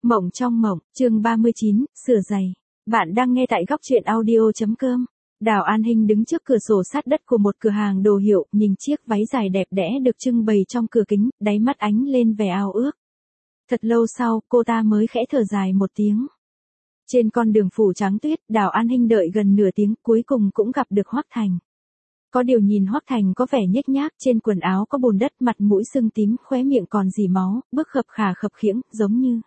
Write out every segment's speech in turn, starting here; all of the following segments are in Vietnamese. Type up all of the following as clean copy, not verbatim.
Mộng trong mộng, chương 39, sửa giày. Bạn đang nghe tại góc truyện audio.com. Đào An Hinh đứng trước cửa sổ sát đất của một cửa hàng đồ hiệu, nhìn chiếc váy dài đẹp đẽ được trưng bày trong cửa kính, đáy mắt ánh lên vẻ ao ước. Thật lâu sau, cô ta mới khẽ thở dài một tiếng. Trên con đường phủ trắng tuyết, Đào An Hinh đợi gần nửa tiếng, cuối cùng cũng gặp được Hoắc Thành. Có điều nhìn Hoắc Thành có vẻ nhếch nhác, trên quần áo có bùn đất, mặt mũi sưng tím, khóe miệng còn rỉ máu, bước khập khà khập khiễng, giống như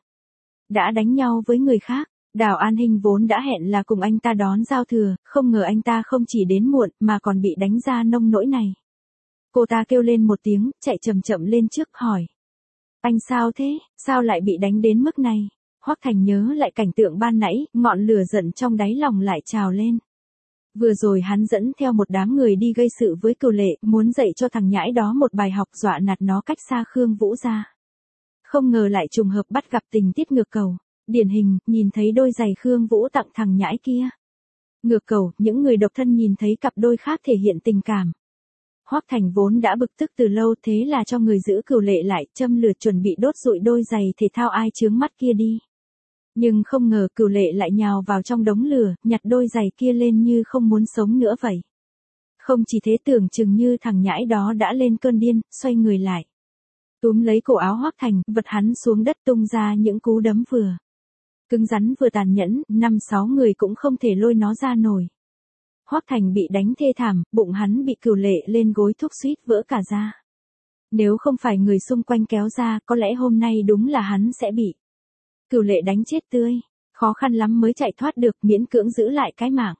đã đánh nhau với người khác. Đào An Hinh vốn đã hẹn là cùng anh ta đón giao thừa, không ngờ anh ta không chỉ đến muộn mà còn bị đánh ra nông nỗi này. Cô ta kêu lên một tiếng, chạy chậm chậm lên trước hỏi. Anh sao thế, sao lại bị đánh đến mức này? Hoắc Thành nhớ lại cảnh tượng ban nãy, ngọn lửa giận trong đáy lòng lại trào lên. Vừa rồi hắn dẫn theo một đám người đi gây sự với Cửu Lệ, muốn dạy cho thằng nhãi đó một bài học, dọa nạt nó cách xa Khương Vũ ra. Không ngờ lại trùng hợp bắt gặp tình tiết ngược cầu. Điển hình, nhìn thấy đôi giày Khương Vũ tặng thằng nhãi kia. Ngược cầu, những người độc thân nhìn thấy cặp đôi khác thể hiện tình cảm. Hoắc Thành vốn đã bực tức từ lâu, thế là cho người giữ Cửu Lệ lại, châm lửa chuẩn bị đốt rụi đôi giày thể thao ai chướng mắt kia đi. Nhưng không ngờ Cửu Lệ lại nhào vào trong đống lửa, nhặt đôi giày kia lên như không muốn sống nữa vậy. Không chỉ thế, tưởng chừng như thằng nhãi đó đã lên cơn điên, xoay người lại. Túm lấy cổ áo Hoắc Thành, vật hắn xuống đất, tung ra những cú đấm vừa cứng rắn vừa tàn nhẫn, 5-6 người cũng không thể lôi nó ra nổi. Hoắc Thành bị đánh thê thảm, bụng hắn bị Cửu Lệ lên gối thúc suýt vỡ cả ra. Nếu không phải người xung quanh kéo ra, có lẽ hôm nay đúng là hắn sẽ bị Cửu Lệ đánh chết tươi. Khó khăn lắm mới chạy thoát được, miễn cưỡng giữ lại cái mạng.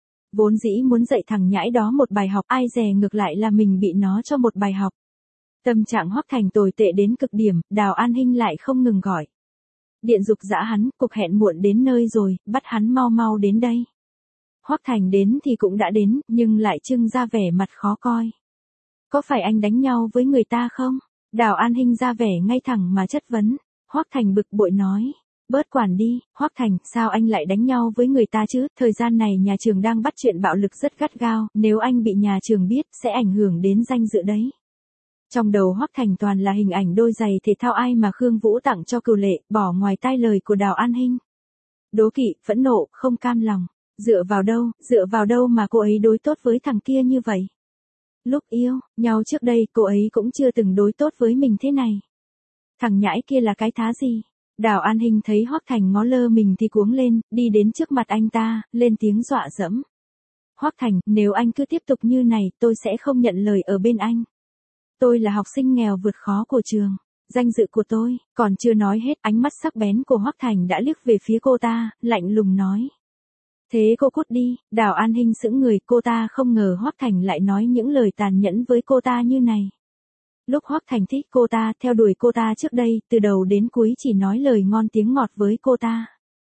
Vốn dĩ muốn dạy thằng nhãi đó một bài học, ai dè ngược lại là mình bị nó cho một bài học. Tâm trạng Hoắc Thành tồi tệ đến cực điểm, Đào An Hinh lại không ngừng gọi điện giục giã hắn, cuộc hẹn muộn đến nơi rồi, bắt hắn mau mau đến đây. Hoắc Thành đến thì cũng đã đến, nhưng lại trưng ra vẻ mặt khó coi. Có phải anh đánh nhau với người ta không? Đào An Hinh ra vẻ ngay thẳng mà chất vấn. Hoắc Thành bực bội nói. Bớt quản đi, Hoắc Thành, sao anh lại đánh nhau với người ta chứ? Thời gian này nhà trường đang bắt chuyện bạo lực rất gắt gao, nếu anh bị nhà trường biết, sẽ ảnh hưởng đến danh dự đấy. Trong đầu Hoắc Thành toàn là hình ảnh đôi giày thể thao ai mà Khương Vũ tặng cho Cửu Lệ, bỏ ngoài tai lời của Đào An Hinh. Đố kỵ, phẫn nộ, không cam lòng. Dựa vào đâu mà cô ấy đối tốt với thằng kia như vậy? Lúc yêu nhau trước đây, cô ấy cũng chưa từng đối tốt với mình thế này. Thằng nhãi kia là cái thá gì? Đào An Hinh thấy Hoắc Thành ngó lơ mình thì cuống lên, đi đến trước mặt anh ta, lên tiếng dọa dẫm. Hoắc Thành, nếu anh cứ tiếp tục như này, tôi sẽ không nhận lời ở bên anh. Tôi là học sinh nghèo vượt khó của trường. Danh dự của tôi, còn chưa nói hết, ánh mắt sắc bén của Hoắc Thành đã liếc về phía cô ta, lạnh lùng nói. Thế cô cút đi. Đào An Hinh sững người, cô ta không ngờ Hoắc Thành lại nói những lời tàn nhẫn với cô ta như này. Lúc Hoắc Thành thích cô ta, theo đuổi cô ta trước đây, từ đầu đến cuối chỉ nói lời ngon tiếng ngọt với cô ta.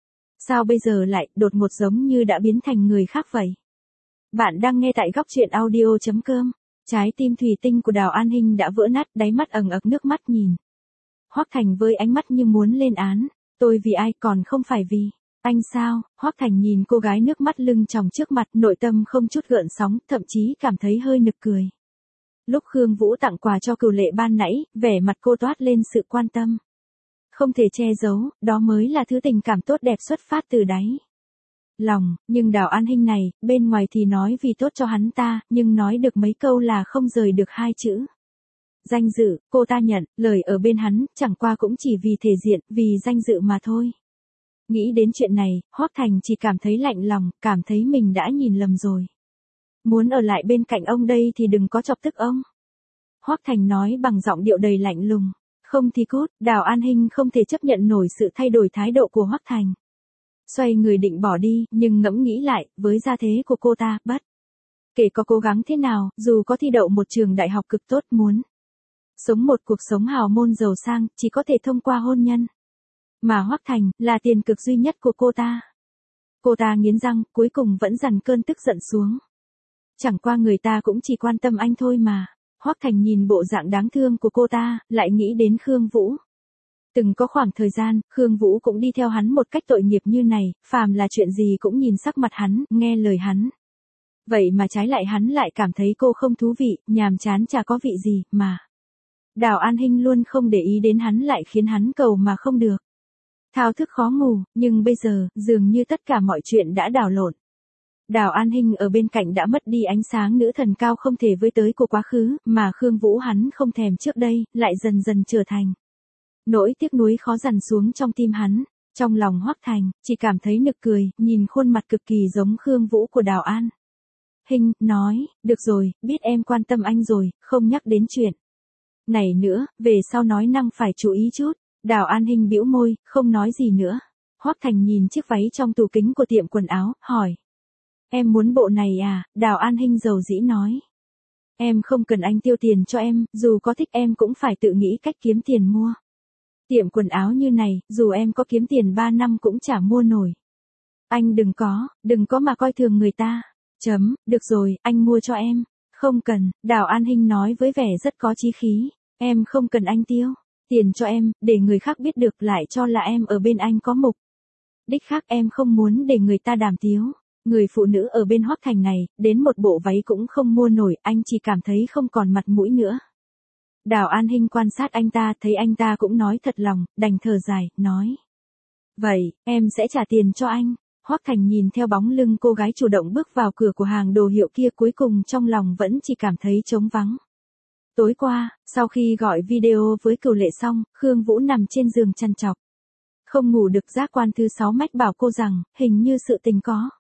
Sao bây giờ lại đột ngột giống như đã biến thành người khác vậy? Bạn đang nghe tại góc truyện audio.com. Trái tim thủy tinh của Đào An Hinh đã vỡ nát, đáy mắt ẩn ực nước mắt nhìn Hoắc Thành với ánh mắt như muốn lên án. Tôi vì ai, còn không phải vì anh sao? Hoắc Thành nhìn cô gái nước mắt lưng tròng trước mặt, nội tâm không chút gợn sóng, thậm chí cảm thấy hơi nực cười. Lúc Khương Vũ tặng quà cho Cửu Lệ ban nãy, vẻ mặt cô toát lên sự quan tâm. Không thể che giấu, đó mới là thứ tình cảm tốt đẹp xuất phát từ đáy lòng, nhưng Đào An Hinh này, bên ngoài thì nói vì tốt cho hắn ta, nhưng nói được mấy câu là không rời được hai chữ. Danh dự, cô ta nhận, lời ở bên hắn, chẳng qua cũng chỉ vì thể diện, vì danh dự mà thôi. Nghĩ đến chuyện này, Hoắc Thành chỉ cảm thấy lạnh lòng, cảm thấy mình đã nhìn lầm rồi. Muốn ở lại bên cạnh ông đây thì đừng có chọc tức ông. Hoắc Thành nói bằng giọng điệu đầy lạnh lùng. Không thì cút. Đào An Hinh không thể chấp nhận nổi sự thay đổi thái độ của Hoắc Thành. Xoay người định bỏ đi, nhưng ngẫm nghĩ lại, với gia thế của cô ta, bất kể có cố gắng thế nào, dù có thi đậu một trường đại học cực tốt, muốn sống một cuộc sống hào môn giàu sang, chỉ có thể thông qua hôn nhân. Mà Hoắc Thành, là tiền cực duy nhất của cô ta. Cô ta nghiến răng, cuối cùng vẫn dằn cơn tức giận xuống. Chẳng qua người ta cũng chỉ quan tâm anh thôi mà. Hoắc Thành nhìn bộ dạng đáng thương của cô ta, lại nghĩ đến Khương Vũ. Từng có khoảng thời gian, Khương Vũ cũng đi theo hắn một cách tội nghiệp như này, phàm là chuyện gì cũng nhìn sắc mặt hắn, nghe lời hắn. Vậy mà trái lại hắn lại cảm thấy cô không thú vị, nhàm chán chả có vị gì, mà Đào An Hinh luôn không để ý đến hắn lại khiến hắn cầu mà không được. thao thức khó ngủ, nhưng bây giờ, dường như tất cả mọi chuyện đã đảo lộn. Đào An Hinh ở bên cạnh đã mất đi ánh sáng nữ thần cao không thể với tới của quá khứ, mà Khương Vũ hắn không thèm trước đây, lại dần dần trở thành. Nỗi tiếc nuối khó dằn xuống trong tim hắn, trong lòng Hoắc Thành, chỉ cảm thấy nực cười, nhìn khuôn mặt cực kỳ giống Khương Vũ của Đào An Hinh, nói, được rồi, biết em quan tâm anh rồi, không nhắc đến chuyện này nữa, về sau nói năng phải chú ý chút. Đào An Hinh bĩu môi, không nói gì nữa. Hoắc Thành nhìn chiếc váy trong tủ kính của tiệm quần áo, hỏi. Em muốn bộ này à? Đào An Hinh dầu dĩ nói. Em không cần anh tiêu tiền cho em, dù có thích em cũng phải tự nghĩ cách kiếm tiền mua. Tiệm quần áo như này, dù em có kiếm tiền 3 năm cũng chả mua nổi. Anh đừng có mà coi thường người ta. Được rồi, anh mua cho em. Không cần, Đào An Hinh nói với vẻ rất có chí khí. Em không cần anh tiêu tiền cho em, để người khác biết được lại cho là em ở bên anh có mục đích khác, em không muốn để người ta đàm tiếu. Người phụ nữ ở bên Hoắc Thành này, đến một bộ váy cũng không mua nổi, anh chỉ cảm thấy không còn mặt mũi nữa. Đào An Hinh quan sát anh ta, thấy anh ta cũng nói thật lòng, đành thở dài, nói. Vậy, em sẽ trả tiền cho anh. Hoắc Thành nhìn theo bóng lưng cô gái chủ động bước vào cửa của hàng đồ hiệu kia, cuối cùng trong lòng vẫn chỉ cảm thấy trống vắng. Tối qua, sau khi gọi video với Cửu Lệ xong, Khương Vũ nằm trên giường chăn chọc. Không ngủ được, giác quan thứ 6 mách bảo cô rằng, hình như sự tình có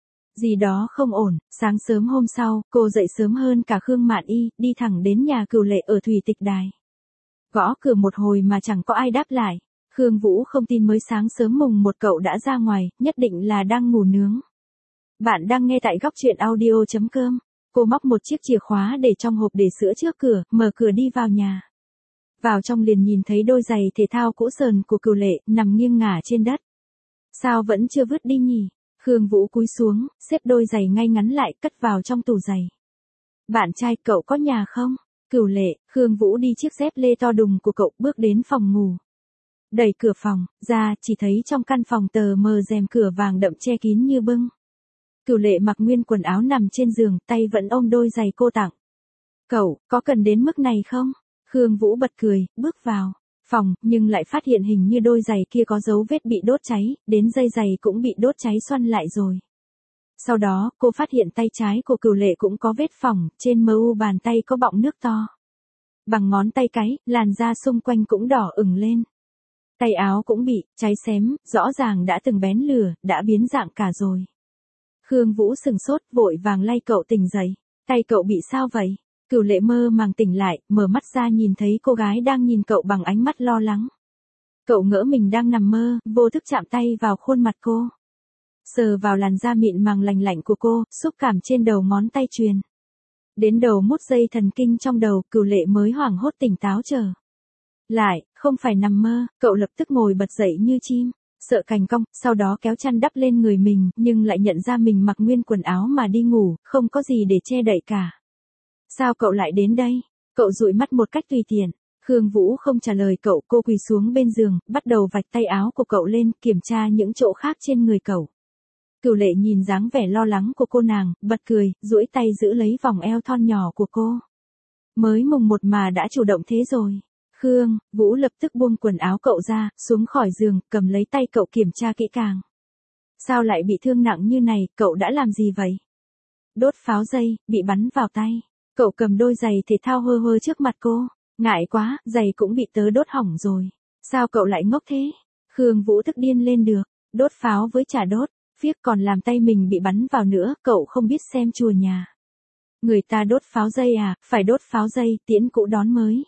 gì đó không ổn. Sáng sớm hôm sau, cô dậy sớm hơn cả Khương Mạn Y, đi thẳng đến nhà Cửu Lệ ở Thủy Tịch Đài. Gõ cửa một hồi mà chẳng có ai đáp lại. Khương Vũ không tin mới sáng sớm mùng 1 cậu đã ra ngoài, nhất định là đang ngủ nướng. Bạn đang nghe tại góc chuyện audio.com. Cô móc một chiếc chìa khóa để trong hộp để sữa trước cửa, mở cửa đi vào nhà. Vào trong liền nhìn thấy đôi giày thể thao cũ sờn của Cửu Lệ, nằm nghiêng ngả trên đất. Sao vẫn chưa vứt đi nhỉ? Khương Vũ cúi xuống, xếp đôi giày ngay ngắn lại, cất vào trong tủ giày. Bạn trai cậu có nhà không? Cửu Lệ, Khương Vũ đi chiếc dép lê to đùng của cậu, bước đến phòng ngủ. Đẩy cửa phòng ra, chỉ thấy trong căn phòng tờ mờ rèm cửa vàng đậm che kín như bưng. Cửu Lệ mặc nguyên quần áo nằm trên giường, tay vẫn ôm đôi giày cô tặng. Cậu, có cần đến mức này không? Khương Vũ bật cười, bước vào phòng, nhưng lại phát hiện hình như đôi giày kia có dấu vết bị đốt cháy, đến dây giày cũng bị đốt cháy xoăn lại rồi. Sau đó, cô phát hiện tay trái của Cửu Lệ cũng có vết phỏng, trên mu bàn tay có bọng nước to. Bằng ngón tay cái, làn da xung quanh cũng đỏ ửng lên. Tay áo cũng bị cháy xém, rõ ràng đã từng bén lửa, đã biến dạng cả rồi. Khương Vũ sừng sốt, vội vàng lay cậu tỉnh dậy. Tay cậu bị sao vậy? Cửu Lệ mơ màng tỉnh lại, mở mắt ra nhìn thấy cô gái đang nhìn cậu bằng ánh mắt lo lắng. Cậu ngỡ mình đang nằm mơ, vô thức chạm tay vào khuôn mặt cô. Sờ vào làn da mịn màng lành lạnh của cô, xúc cảm trên đầu ngón tay truyền đến đầu mút dây thần kinh trong đầu. Cửu Lệ mới hoảng hốt tỉnh táo trở lại, không phải nằm mơ. Cậu lập tức ngồi bật dậy như chim sợ cành cong, sau đó kéo chăn đắp lên người mình, nhưng lại nhận ra mình mặc nguyên quần áo mà đi ngủ, không có gì để che đậy cả. Sao cậu lại đến đây? Cậu dụi mắt một cách tùy tiện. Khương Vũ không trả lời cậu, cô quỳ xuống bên giường, bắt đầu vạch tay áo của cậu lên, kiểm tra những chỗ khác trên người cậu. Cửu Lệ nhìn dáng vẻ lo lắng của cô nàng, bật cười, duỗi tay giữ lấy vòng eo thon nhỏ của cô. Mới mùng 1 mà đã chủ động thế rồi. Khương Vũ lập tức buông quần áo cậu ra, xuống khỏi giường, cầm lấy tay cậu kiểm tra kỹ càng. Sao lại bị thương nặng như này, cậu đã làm gì vậy? Đốt pháo dây, bị bắn vào tay. Cậu cầm đôi giày thể thao hơ hơ trước mặt cô. Ngại quá, giày cũng bị tớ đốt hỏng rồi. Sao cậu lại ngốc thế? Khương Vũ tức điên lên được. Đốt pháo với chả đốt, phiếc còn làm tay mình bị bắn vào nữa, cậu không biết xem chùa nhà. Người ta đốt pháo dây à, phải đốt pháo dây, tiễn cũ đón mới.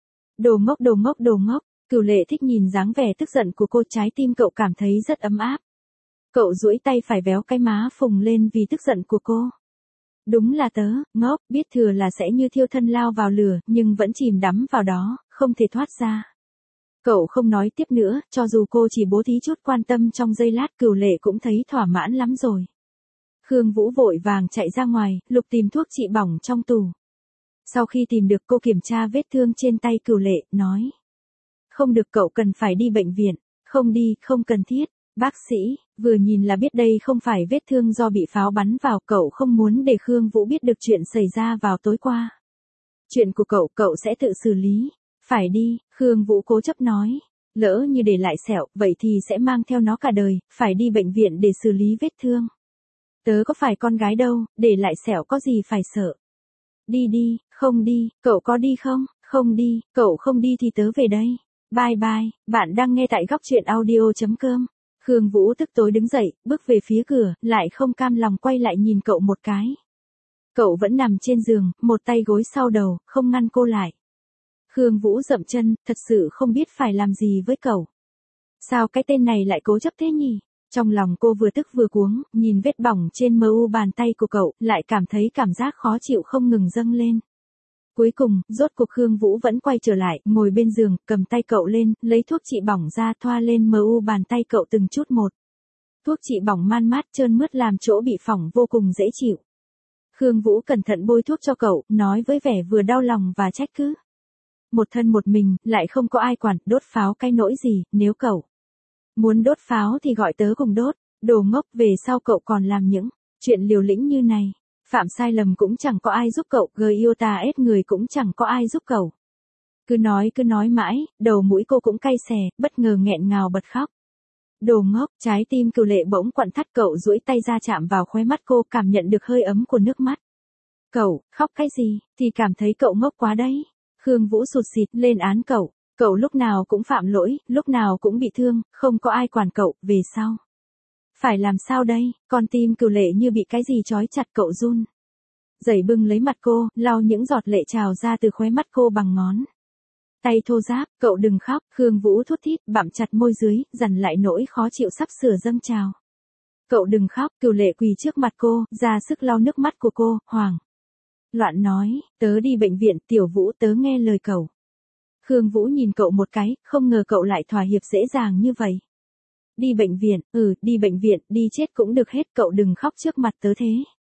Đồ ngốc đồ ngốc đồ ngốc. Cửu Lệ thích nhìn dáng vẻ tức giận của cô, trái tim cậu cảm thấy rất ấm áp. Cậu duỗi tay phải véo cái má phùng lên vì tức giận của cô. Đúng là tớ, ngốc, biết thừa là sẽ như thiêu thân lao vào lửa, nhưng vẫn chìm đắm vào đó, không thể thoát ra. Cậu không nói tiếp nữa, cho dù cô chỉ bố thí chút quan tâm trong giây lát, Cửu Lệ cũng thấy thỏa mãn lắm rồi. Khương Vũ vội vàng chạy ra ngoài, lục tìm thuốc trị bỏng trong tủ. Sau khi tìm được, cô kiểm tra vết thương trên tay Cửu Lệ, nói. Không được, cậu cần phải đi bệnh viện. Không đi, không cần thiết. Bác sĩ, vừa nhìn là biết đây không phải vết thương do bị pháo bắn vào. Cậu không muốn để Khương Vũ biết được chuyện xảy ra vào tối qua. Chuyện của cậu, cậu sẽ tự xử lý. Phải đi, Khương Vũ cố chấp nói. Lỡ như để lại sẹo, vậy thì sẽ mang theo nó cả đời, phải đi bệnh viện để xử lý vết thương. Tớ có phải con gái đâu, để lại sẹo có gì phải sợ. Đi đi, không đi, cậu có đi không? Không đi, cậu không đi thì tớ về đây. Bye bye, bạn đang nghe tại góc truyện audio.com. Khương Vũ tức tối đứng dậy, bước về phía cửa, lại không cam lòng quay lại nhìn cậu một cái. Cậu vẫn nằm trên giường, một tay gối sau đầu, không ngăn cô lại. Khương Vũ dậm chân, thật sự không biết phải làm gì với cậu. Sao cái tên này lại cố chấp thế nhỉ? Trong lòng cô vừa tức vừa cuống, nhìn vết bỏng trên mu bàn tay của cậu, lại cảm thấy cảm giác khó chịu không ngừng dâng lên. Cuối cùng, rốt cuộc Khương Vũ vẫn quay trở lại, ngồi bên giường, cầm tay cậu lên, lấy thuốc trị bỏng ra thoa lên mu bàn tay cậu từng chút một. Thuốc trị bỏng man mát trơn mướt làm chỗ bị phỏng vô cùng dễ chịu. Khương Vũ cẩn thận bôi thuốc cho cậu, nói với vẻ vừa đau lòng và trách cứ. Một thân một mình, lại không có ai quản, đốt pháo cái nỗi gì, nếu cậu muốn đốt pháo thì gọi tớ cùng đốt, đồ ngốc, về sau cậu còn làm những chuyện liều lĩnh như này. Phạm sai lầm cũng chẳng có ai giúp cậu, người yêu ta ép người cũng chẳng có ai giúp cậu. Cứ nói mãi, đầu mũi cô cũng cay xè, bất ngờ nghẹn ngào bật khóc. Đồ ngốc, trái tim Cửu Lệ bỗng quặn thắt, cậu duỗi tay ra chạm vào khóe mắt cô, cảm nhận được hơi ấm của nước mắt. Cậu, khóc cái gì, thì cảm thấy cậu ngốc quá đấy. Khương Vũ sụt sịt lên án cậu. Cậu lúc nào cũng phạm lỗi, lúc nào cũng bị thương, không có ai quản cậu, về sau. Phải làm sao đây, con tim Cửu Lệ như bị cái gì trói chặt, cậu run. Giày bưng lấy mặt cô, lau những giọt lệ trào ra từ khóe mắt cô bằng ngón tay thô ráp. Cậu đừng khóc, Khương Vũ thút thít, bặm chặt môi dưới, dằn lại nỗi khó chịu sắp sửa dâng trào. Cậu đừng khóc, Cửu Lệ quỳ trước mặt cô, ra sức lau nước mắt của cô, hoảng loạn nói, tớ đi bệnh viện, Tiểu Vũ, tớ nghe lời cậu. Khương Vũ nhìn cậu một cái, không ngờ cậu lại thỏa hiệp dễ dàng như vậy. Đi bệnh viện, đi bệnh viện, đi chết cũng được hết, cậu đừng khóc trước mặt tớ thế.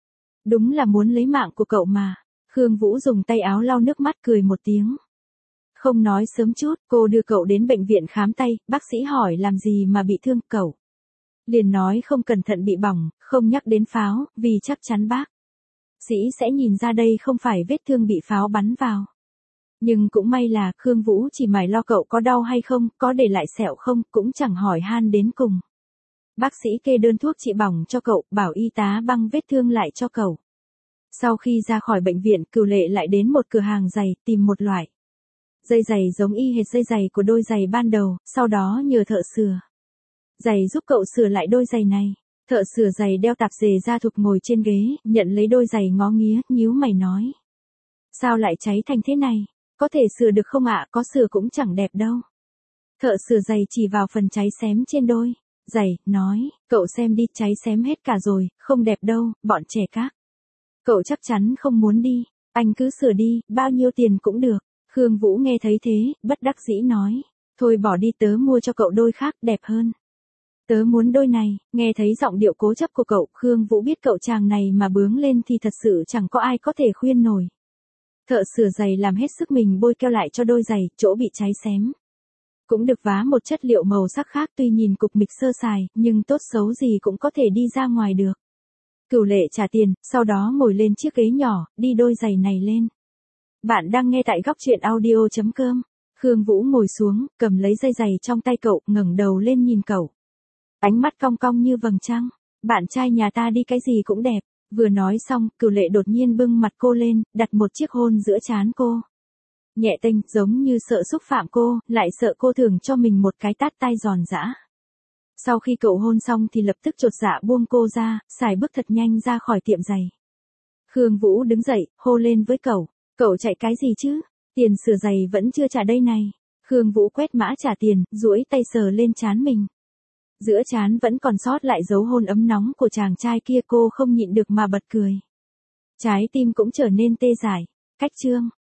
Đúng là muốn lấy mạng của cậu mà. Khương Vũ dùng tay áo lau nước mắt, cười một tiếng. Không nói sớm chút, cô đưa cậu đến bệnh viện khám tay, bác sĩ hỏi làm gì mà bị thương, cậu liền nói không cẩn thận bị bỏng, không nhắc đến pháo, vì chắc chắn bác sĩ sẽ nhìn ra đây không phải vết thương bị pháo bắn vào. Nhưng cũng may là Khương Vũ chỉ mải lo cậu có đau hay không, có để lại sẹo không, cũng chẳng hỏi han đến cùng. Bác sĩ kê đơn thuốc trị bỏng cho cậu, bảo y tá băng vết thương lại cho cậu. Sau khi ra khỏi bệnh viện, Cửu Lệ lại đến một cửa hàng giày, tìm một loại dây giày giống y hệt dây giày của đôi giày ban đầu, sau đó nhờ thợ sửa giày giúp cậu sửa lại đôi giày này. Thợ sửa giày đeo tạp dề da thục ngồi trên ghế, nhận lấy đôi giày ngó nghía, nhíu mày nói. Sao lại cháy thành thế này? Có thể sửa được không ạ? Có sửa cũng chẳng đẹp đâu. Thợ sửa giày chỉ vào phần cháy xém trên đôi giày, nói, cậu xem đi, cháy xém hết cả rồi, không đẹp đâu, bọn trẻ các cậu chắc chắn không muốn đi, anh cứ sửa đi, bao nhiêu tiền cũng được. Khương Vũ nghe thấy thế, bất đắc dĩ nói, thôi bỏ đi, tớ mua cho cậu đôi khác, đẹp hơn. Tớ muốn đôi này. Nghe thấy giọng điệu cố chấp của cậu, Khương Vũ biết cậu chàng này mà bướng lên thì thật sự chẳng có ai có thể khuyên nổi. Thợ sửa giày làm hết sức mình bôi keo lại cho đôi giày, chỗ bị cháy xém cũng được vá một chất liệu màu sắc khác, tuy nhìn cục mịch sơ sài, nhưng tốt xấu gì cũng có thể đi ra ngoài được. Cửu Lệ trả tiền, sau đó ngồi lên chiếc ghế nhỏ, đi đôi giày này lên. Bạn đang nghe tại góc truyện audio.com. Khương Vũ ngồi xuống, cầm lấy dây giày trong tay cậu, ngẩng đầu lên nhìn cậu. Ánh mắt cong cong như vầng trăng. Bạn trai nhà ta đi cái gì cũng đẹp. Vừa nói xong, Cửu Lệ đột nhiên bưng mặt cô lên, đặt một chiếc hôn giữa trán cô. Nhẹ tênh, giống như sợ xúc phạm cô, lại sợ cô thưởng cho mình một cái tát tai giòn giã. Sau khi cậu hôn xong thì lập tức chột dạ buông cô ra, xài bước thật nhanh ra khỏi tiệm giày. Khương Vũ đứng dậy, hô lên với cậu. Cậu chạy cái gì chứ? Tiền sửa giày vẫn chưa trả đây này. Khương Vũ quét mã trả tiền, duỗi tay sờ lên trán mình. Giữa trán vẫn còn sót lại dấu hôn ấm nóng của chàng trai kia, cô không nhịn được mà bật cười. Trái tim cũng trở nên tê dại. Cách chương